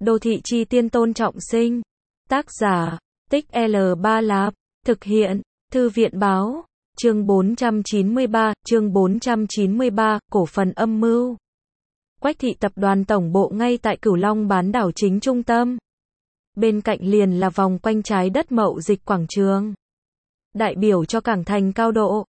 Đô thị chi tiên Tôn Trọng Sinh. Tác giả, Tích L3 Lạp. Thực hiện, Thư viện báo. Chương 493, cổ phần âm mưu. Quách thị tập đoàn tổng bộ ngay tại Cửu Long bán đảo chính trung tâm. Bên cạnh liền là vòng quanh trái đất mậu dịch quảng trường. Đại biểu cho cảng thành cao độ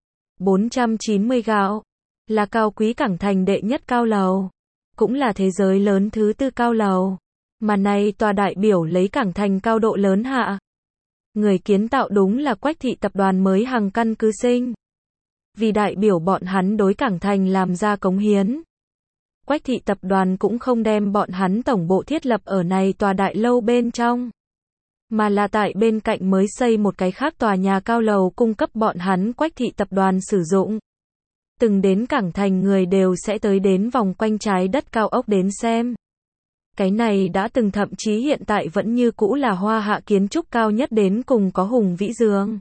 490 gạo, là cao quý cảng thành đệ nhất cao lầu, cũng là thế giới lớn thứ tư cao lầu, mà này tòa đại biểu lấy cảng thành cao độ lớn hạ. Người kiến tạo đúng là Quách thị tập đoàn mới Hằng căn cứ sinh. Vì đại biểu bọn hắn đối cảng thành làm ra cống hiến, Quách thị tập đoàn cũng không đem bọn hắn tổng bộ thiết lập ở này tòa đại lâu bên trong, mà là tại bên cạnh mới xây một cái khác tòa nhà cao lầu cung cấp bọn hắn Quách thị tập đoàn sử dụng. Từng đến cảng thành người đều sẽ tới đến vòng quanh trái đất cao ốc đến xem. Cái này đã từng thậm chí hiện tại vẫn như cũ là Hoa Hạ kiến trúc cao nhất đến cùng có hùng vĩ dương.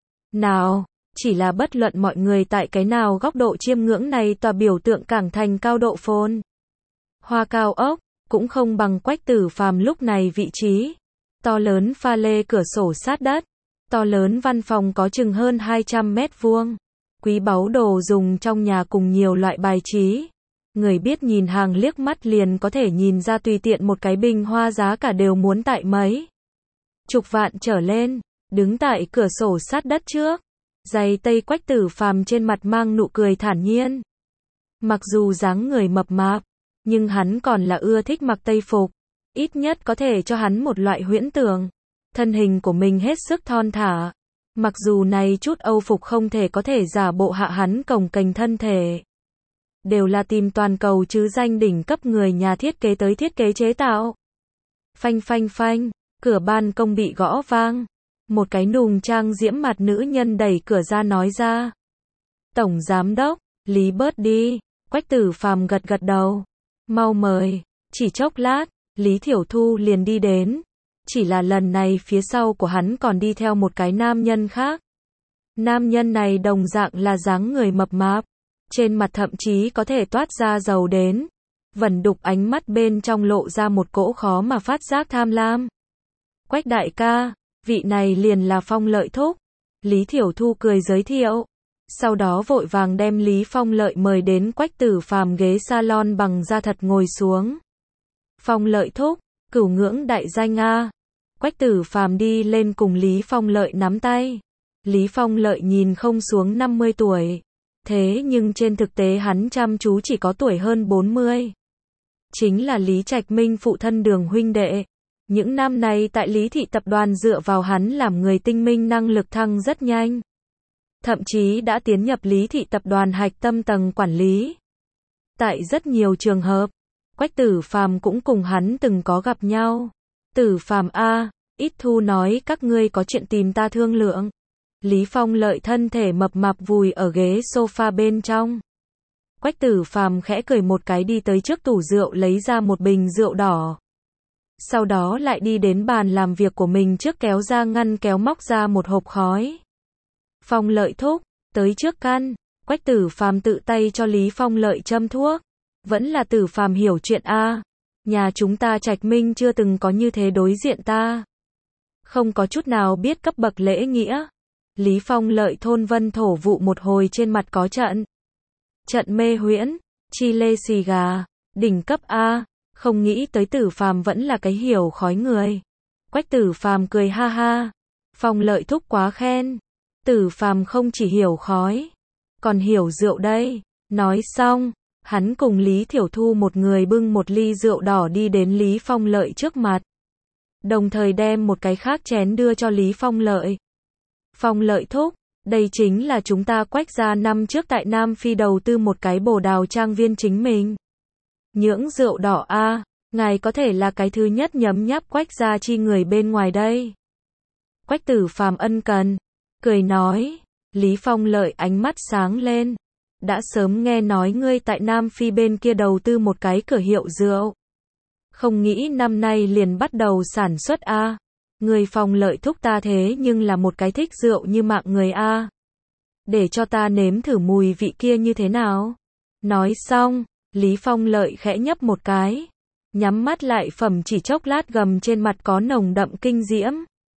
Nào, chỉ là bất luận mọi người tại cái nào góc độ chiêm ngưỡng này tòa biểu tượng cảng thành cao độ phồn hoa cao ốc, cũng không bằng Quách Tử Phàm lúc này vị trí. To lớn pha lê cửa sổ sát đất, to lớn văn phòng có chừng hơn 200 mét vuông, quý báu đồ dùng trong nhà cùng nhiều loại bài trí. Người biết nhìn hàng liếc mắt liền có thể nhìn ra tùy tiện một cái bình hoa giá cả đều muốn tại mấy chục vạn trở lên. Đứng tại cửa sổ sát đất trước, giày tây Quách Tử Phàm trên mặt mang nụ cười thản nhiên. Mặc dù dáng người mập mạp, nhưng hắn còn là ưa thích mặc tây phục. Ít nhất có thể cho hắn một loại huyễn tưởng. Thân hình của mình hết sức thon thả. Mặc dù này chút âu phục không thể có thể giả bộ hạ hắn cồng kềnh thân thể. Đều là tìm toàn cầu chứ danh đỉnh cấp người nhà thiết kế tới thiết kế chế tạo. Phanh phanh phanh, cửa ban công bị gõ vang. Một cái nùng trang diễm mặt nữ nhân đẩy cửa ra nói ra. Tổng giám đốc, Lý bớt đi. Quách Tử Phàm gật gật đầu. Mau mời. Chỉ chốc lát, Lý Thiểu Thu liền đi đến. Chỉ là lần này phía sau của hắn còn đi theo một cái nam nhân khác. Nam nhân này đồng dạng là dáng người mập mạp. Trên mặt thậm chí có thể toát ra dầu đến. Vẩn đục ánh mắt bên trong lộ ra một cỗ khó mà phát giác tham lam. Quách đại ca, vị này liền là Phong Lợi thúc. Lý Thiểu Thu cười giới thiệu. Sau đó vội vàng đem Lý Phong Lợi mời đến Quách Tử Phàm ghế salon bằng da thật ngồi xuống. Phong Lợi thúc, cửu ngưỡng đại danh a. Quách Tử Phàm đi lên cùng Lý Phong Lợi nắm tay. Lý Phong Lợi nhìn không xuống 50 tuổi. Thế nhưng trên thực tế hắn chăm chú chỉ có tuổi hơn 40. Chính là Lý Trạch Minh phụ thân Đường huynh đệ. Những năm này tại Lý thị tập đoàn dựa vào hắn làm người tinh minh năng lực thăng rất nhanh. Thậm chí đã tiến nhập Lý thị tập đoàn hạch tâm tầng quản lý. Tại rất nhiều trường hợp, Quách Tử Phàm cũng cùng hắn từng có gặp nhau. Tử Phàm a, ít thu nói các ngươi có chuyện tìm ta thương lượng. Lý Phong Lợi thân thể mập mạp vùi ở ghế sofa bên trong. Quách Tử Phàm khẽ cười một cái đi tới trước tủ rượu lấy ra một bình rượu đỏ. Sau đó lại đi đến bàn làm việc của mình trước kéo ra ngăn kéo móc ra một hộp khói. Phong Lợi thúc, tới trước căn. Quách Tử Phàm tự tay cho Lý Phong Lợi châm thuốc. Vẫn là Tử Phàm hiểu chuyện a. Nhà chúng ta Trạch Minh chưa từng có như thế đối diện ta. Không có chút nào biết cấp bậc lễ nghĩa. Lý Phong Lợi thôn vân thổ vụ một hồi trên mặt có trận mê huyễn, chi lê xì gà, đỉnh cấp a. Không nghĩ tới Tử Phàm vẫn là cái hiểu khói người. Quách Tử Phàm cười ha ha. Phong Lợi thúc quá khen. Tử Phàm không chỉ hiểu khói, còn hiểu rượu đây. Nói xong, hắn cùng Lý Thiểu Thu một người bưng một ly rượu đỏ đi đến Lý Phong Lợi trước mặt. Đồng thời đem một cái khác chén đưa cho Lý Phong Lợi. Phong Lợi thúc, đây chính là chúng ta Quách gia năm trước tại Nam Phi đầu tư một cái bồ đào trang viên chính mình. Những rượu đỏ a, ngài có thể là cái thứ nhất nhấm nháp Quách gia chi người bên ngoài đây. Quách Tử Phàm ân cần, cười nói. Lý Phong Lợi ánh mắt sáng lên. Đã sớm nghe nói ngươi tại Nam Phi bên kia đầu tư một cái cửa hiệu rượu. Không nghĩ năm nay liền bắt đầu sản xuất a. Người Phong Lợi thúc ta thế nhưng là một cái thích rượu như mạng người a. Để cho ta nếm thử mùi vị kia như thế nào. Nói xong, Lý Phong Lợi khẽ nhấp một cái. nhắm mắt lại phẩm chỉ chốc lát gầm trên mặt có nồng đậm kinh diễm.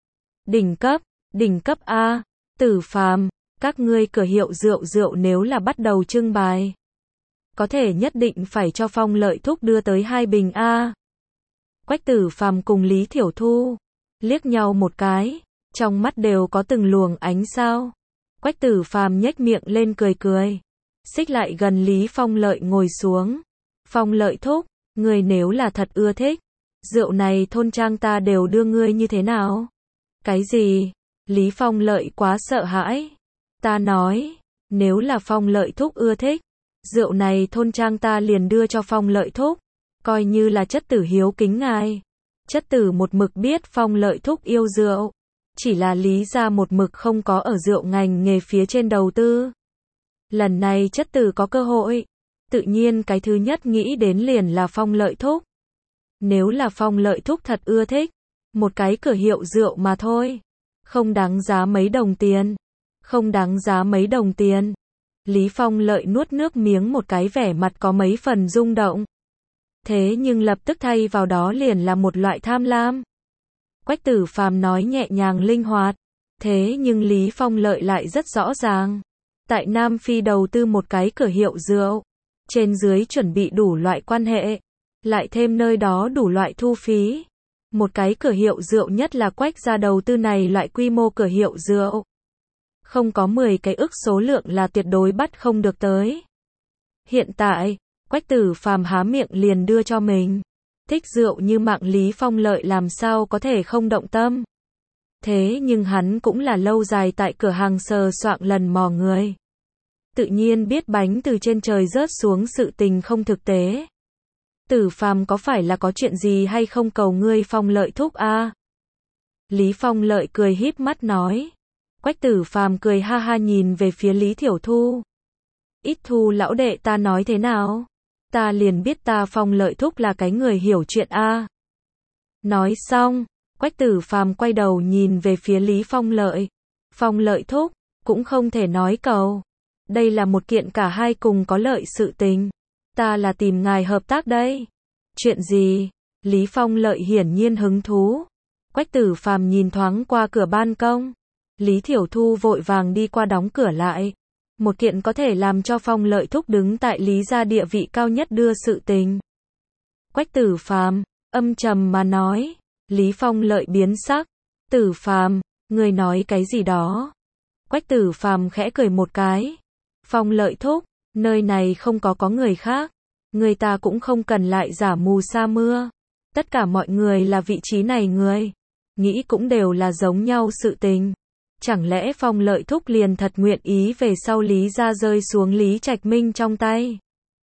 Đỉnh cấp A, Tử Phàm, các ngươi cửa hiệu rượu nếu là bắt đầu trưng bày. Có thể nhất định phải cho Phong Lợi Thúc đưa tới 2 bình A. Quách Tử Phàm cùng Lý Thiểu Thu liếc nhau một cái, trong mắt đều có từng luồng ánh sao. Quách Tử Phàm nhếch miệng lên cười, xích lại gần Lý Phong Lợi ngồi xuống. Phong Lợi Thúc, ngươi nếu là thật ưa thích, rượu này thôn trang ta đều đưa ngươi như thế nào? Cái gì? Lý Phong Lợi quá sợ hãi. Ta nói, nếu là Phong Lợi Thúc ưa thích, rượu này thôn trang ta liền đưa cho Phong Lợi Thúc, coi như là chất tử hiếu kính ngài. Chất tử một mực biết Phong Lợi Thúc yêu rượu, chỉ là Lý gia một mực không có ở rượu ngành nghề phía trên đầu tư. Lần này chất tử có cơ hội, tự nhiên cái thứ nhất nghĩ đến liền là Phong Lợi Thúc. Nếu là Phong Lợi Thúc thật ưa thích, một cái cửa hiệu rượu mà thôi, không đáng giá mấy đồng tiền. Không đáng giá mấy đồng tiền. Lý Phong Lợi nuốt nước miếng một cái, vẻ mặt có mấy phần rung động. Thế nhưng lập tức thay vào đó liền là một loại tham lam. Quách Tử Phàm nói nhẹ nhàng linh hoạt, thế nhưng Lý Phong Lợi lại rất rõ ràng. Tại Nam Phi đầu tư một cái cửa hiệu rượu, trên dưới chuẩn bị đủ loại quan hệ, lại thêm nơi đó đủ loại thu phí. Một cái cửa hiệu rượu, nhất là Quách gia đầu tư này loại quy mô cửa hiệu rượu, không có 10 cái ức số lượng là tuyệt đối bắt không được tới. Hiện tại, Quách Tử Phàm há miệng liền đưa cho mình. Thích rượu như mạng Lý Phong Lợi làm sao có thể không động tâm. Thế nhưng hắn cũng là lâu dài tại cửa hàng sờ soạng lần mò người. Tự nhiên biết bánh từ trên trời rớt xuống sự tình không thực tế. Tử Phàm có phải là có chuyện gì hay không cầu ngươi Phong Lợi Thúc a? Lý Phong Lợi cười híp mắt nói. Quách Tử Phàm cười ha ha nhìn về phía Lý Thiểu Thu. Ít Thu lão đệ, ta nói thế nào? Ta liền biết ta Phong Lợi Thúc là cái người hiểu chuyện a. Nói xong, Quách Tử Phàm quay đầu nhìn về phía Lý Phong Lợi. Phong Lợi Thúc, cũng không thể nói cầu. Đây là một kiện cả hai cùng có lợi sự tình. Ta là tìm ngài hợp tác đây. Chuyện gì? Lý Phong Lợi hiển nhiên hứng thú. Quách Tử Phàm nhìn thoáng qua cửa ban công. Lý Thiểu Thu vội vàng đi qua đóng cửa lại. Một kiện có thể làm cho Phong Lợi Thúc đứng tại Lý gia địa vị cao nhất đưa sự tình. Quách Tử Phàm âm trầm mà nói. Lý Phong Lợi biến sắc. Tử Phàm, ngươi nói cái gì đó? Quách Tử Phàm khẽ cười một cái. Phong Lợi Thúc, nơi này không có người khác. Người ta cũng không cần lại giả mù sa mưa. Tất cả mọi người là vị trí này người. Nghĩ cũng đều là giống nhau sự tình. Chẳng lẽ Phong Lợi Thúc liền thật nguyện ý về sau Lý gia rơi xuống Lý Trạch Minh trong tay?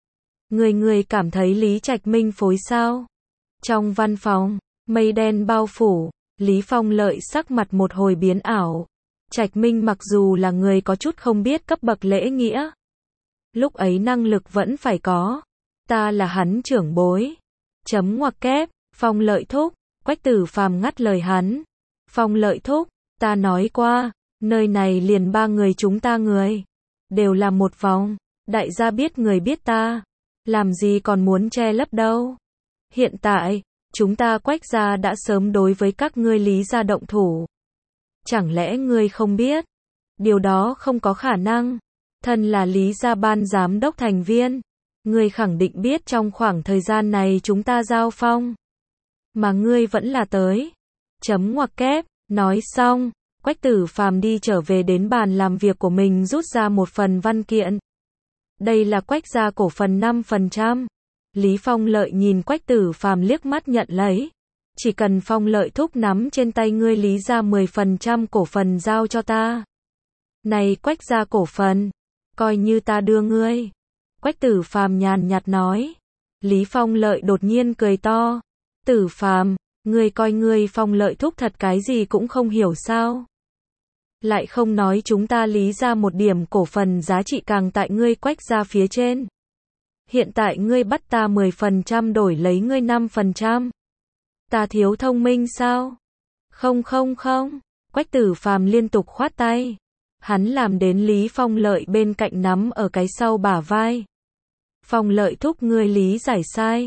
Người cảm thấy Lý Trạch Minh phối sao? Trong văn phòng, mây đen bao phủ, Lý Phong Lợi sắc mặt một hồi biến ảo. Trạch Minh mặc dù là người có chút không biết cấp bậc lễ nghĩa, lúc ấy năng lực vẫn phải có. Ta là hắn trưởng bối. Chấm ngoặc kép, Phong Lợi Thúc. Quách Tử Phàm ngắt lời hắn. Phong Lợi Thúc, ta nói qua, nơi này liền 3 người chúng ta người. Đều là một vòng, đại gia biết người biết ta. Làm gì còn muốn che lấp đâu. Hiện tại, chúng ta Quách gia đã sớm đối với các ngươi Lý gia động thủ. Chẳng lẽ ngươi không biết? Điều đó không có khả năng. Thân là Lý gia ban giám đốc thành viên. Ngươi khẳng định biết trong khoảng thời gian này chúng ta giao phong. Mà ngươi vẫn là tới. Chấm ngoặc kép, nói xong. Quách Tử Phàm đi trở về đến bàn làm việc của mình, rút ra một phần văn kiện. Đây là Quách gia cổ phần 5%. Lý Phong Lợi nhìn Quách Tử Phàm liếc mắt nhận lấy. Chỉ cần Phong Lợi Thúc nắm trên tay ngươi Lý gia 10% cổ phần giao cho ta. Này Quách gia cổ phần, coi như ta đưa ngươi. Quách Tử Phàm nhàn nhạt nói. Lý Phong Lợi đột nhiên cười to. Tử Phàm, ngươi coi ngươi Phong Lợi Thúc thật cái gì cũng không hiểu sao? Lại không nói chúng ta Lý gia một điểm cổ phần giá trị càng tại ngươi Quách gia phía trên. Hiện tại ngươi bắt ta 10% đổi lấy ngươi 5%. Ta thiếu thông minh sao? Không. Quách Tử Phàm liên tục khoát tay. Hắn làm đến Lý Phong Lợi bên cạnh nắm ở cái sau bả vai. Phong Lợi Thúc, ngươi lý giải sai.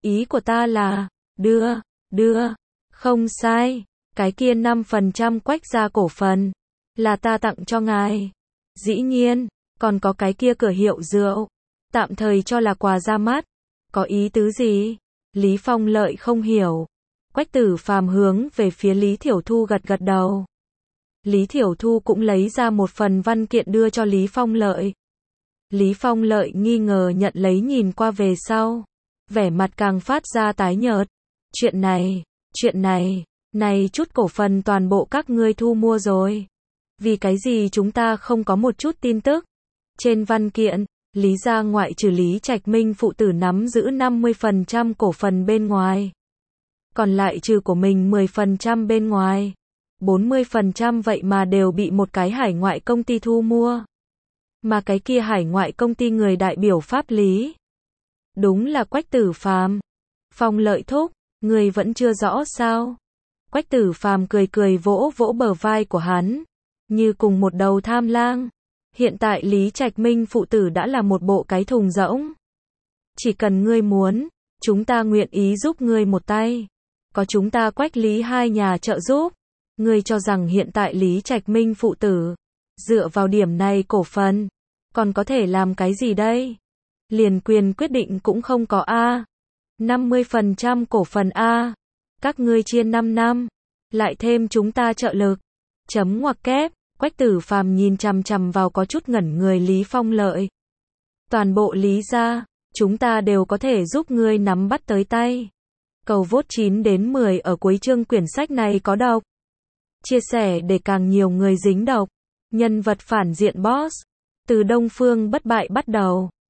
Ý của ta là, đưa, không sai, cái kia 5% Quách gia cổ phần, là ta tặng cho ngài. Dĩ nhiên, còn có cái kia cửa hiệu rượu, tạm thời cho là quà ra mắt. Có ý tứ gì? Lý Phong Lợi không hiểu. Quách Tử Phàm hướng về phía Lý Thiểu Thu gật gật đầu. Lý Thiểu Thu cũng lấy ra một phần văn kiện đưa cho Lý Phong Lợi. Lý Phong Lợi nghi ngờ nhận lấy nhìn qua về sau, vẻ mặt càng phát ra tái nhợt. Chuyện này chút cổ phần toàn bộ các ngươi thu mua rồi. Vì cái gì chúng ta không có một chút tin tức? Trên văn kiện, Lý gia ngoại trừ Lý Trạch Minh phụ tử nắm giữ 50% cổ phần bên ngoài. Còn lại trừ của mình 10% bên ngoài. 40% vậy mà đều bị một cái hải ngoại công ty thu mua. Mà cái kia hải ngoại công ty người đại biểu pháp lý. Đúng là Quách Tử Phàm. Phong Lợi thúc, người vẫn chưa rõ sao? Quách Tử Phàm cười cười vỗ vỗ bờ vai của hắn, như cùng một đầu tham lang. Hiện tại Lý Trạch Minh phụ tử đã là một bộ cái thùng rỗng. Chỉ cần ngươi muốn, chúng ta nguyện ý giúp ngươi một tay. Có chúng ta Quách Lý hai nhà trợ giúp. Ngươi cho rằng hiện tại Lý Trạch Minh phụ tử, dựa vào điểm này cổ phần, còn có thể làm cái gì đây? Liền quyền quyết định cũng không có a. 50% cổ phần a. Các ngươi chia 5 năm, lại thêm chúng ta trợ lực. Chấm ngoặc kép. Quách Tử Phàm nhìn chằm chằm vào có chút ngẩn người Lý Phong Lợi. Toàn bộ Lý gia, chúng ta đều có thể giúp ngươi nắm bắt tới tay. Cầu vote 9 đến 10 ở cuối chương quyển sách này có độc. Chia sẻ để càng nhiều người dính độc. Nhân vật phản diện boss. Từ Đông Phương bất bại bắt đầu.